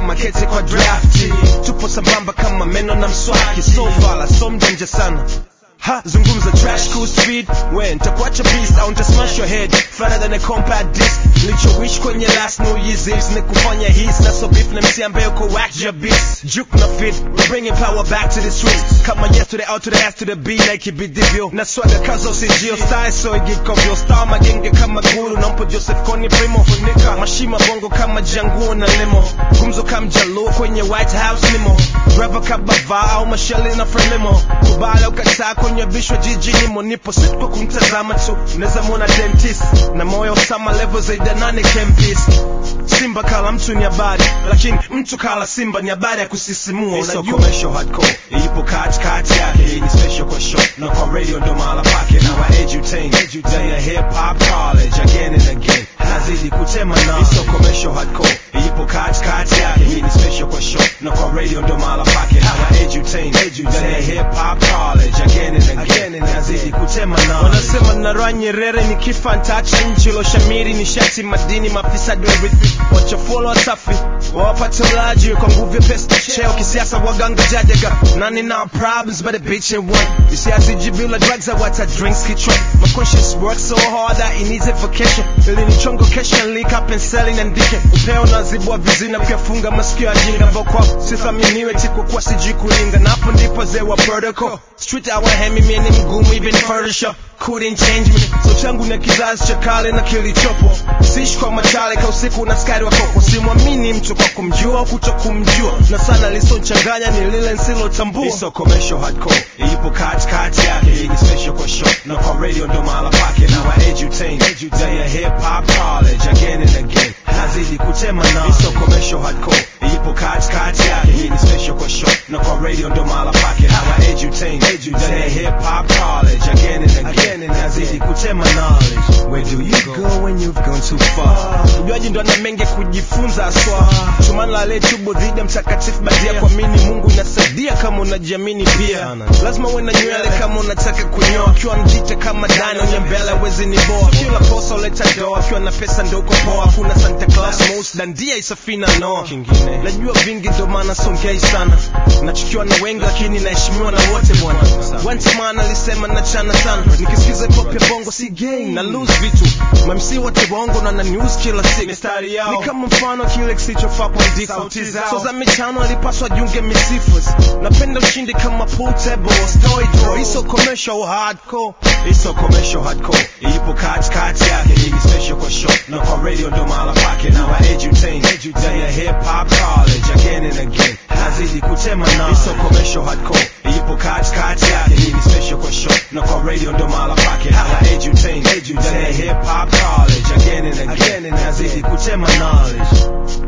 makete kwa drafti. Tupo sambamba kama meno na mswaki. So fala, so mjanja sana. Ha, zungumza trash cool speed. When takuacha beast, au ntasmash your head fatter than a compact disc. Nilichowish kwenye last New Year's Eve ni kufanya hits na so beef na MC ambaye uko whack your beats. Juke na fit, we're bringing power back to the streets. Kama yes to the out to the ass to the B like ibidivyo. Na swagger kazo sijio style so igikovyo. Star magenge kama guru nampo Joseph Kony primo. Funika mashima bongo kama janguo na limo. Gumzo kama jaluo kwenye White House limo. Driver kabava au mashali na frelimo. Kubala ukataa kwenye bishwa jiji nimo. Nipo sit kwa kumtazama tu neza mwona dentist. Na moyo sama level zaida nane kempis. Simba kala mtu ni habari, lakini mtu kala simba ni habari ya kusisimua. Iso commercial hardcore, ipo kati yake. Hii ni special kwa show, na kwa radio ndo mahala pake. Na wa edutain, ndani ya hip hop college again and again. Nazidi kutema na iso commercial hardcore, ipo kati yake. Hii ni special kwa show, na kwa radio ndo mahala pake. Na wa edutain, ndani ya hip hop college again and again. Nazidi kutema na wanasema na Roy Nyerere ni kifa ntacha nchi lo shamiri ni shati madini mafisa do everything. Wachafolo wasafi wapate ulaji kwa nguvu ya pesa cheo kisiasa waganga jadega. Nani na problems but a bitch and one. You see I see jibula drugs I water drinks kichwa. My conscience works so hard that it needs a vacation. Ili ni chongo cash and leak up and selling and dike. Upeo na zibwa vizina kuyafunga masikio ajinga. Vokwa sithaminiwe tiku kwa siji kulinga. Na hapo ndipo zewa protocol. Street hour hemi mini mgumu even Photoshop couldn't change me. So changu na kizazi cha kale na kilichopo. Siishi kwa machale ka usiku na skari wa koko. Simwamini mtu kwa kumjua kuto kumjua. Na sana liso nchanganya ni lile nsilo tambua. Iso commercial hardcore, ipo kati yake. Hii ni special kwa show, na kwa radio ndo mahala pake. Na wa edutain, ndani ya hip hop college again and again. Nazidi kutema na iso commercial hardcore, ipo kati yake. Hii ni special kwa show, na kwa radio ndo mahala pake. Na wa edutain, ndani ya hip hop college again and again. Nazidi kutema knowledge. Where do you go when you've gone too far? Ujuaji ndo ana mengi kujifunza aswa. Tumana la letubo dhidi ya mtakatifu badia. Kwa mini Mungu inasaidia kama unajiamini pia. Lazima uwe na nywele kama unataka kunyoa. Kiwa mjite kama Dani unyembele wezi ni boa. Kila posa uleta doa. Kiwa na pesa ndo uko poa. Kuna Santa Claus most dandia isafina noa. Najua vingi ndo maana songei sana. Nachukiwa na wengi lakini naheshimiwa na wote bwana. Once man alisema nachana sana. Nikisikiza pop ya bongo si gay na lose vitu. MC wote bongo na news kila siku. Ni kama mfano kile kisichofaa kwa ndiko. So za michano alipaswa junge misifus. Napenda ushindi kama pool table story draw. Iso commercial hardcore, iso commercial hardcore. Ipo kati yake. Hii ni special kwa show, na kwa radio ndo mahala pake. Na wa edutain, ndani ya hip hop college again and again. Nazidi kutema na iso commercial hardcore, ipo kati yake. Hii ni special kwa show, na kwa radio ndo mahala pake. Na wa edutain, ndani ya hip hop college again and again. Nazidi kutema knowledge.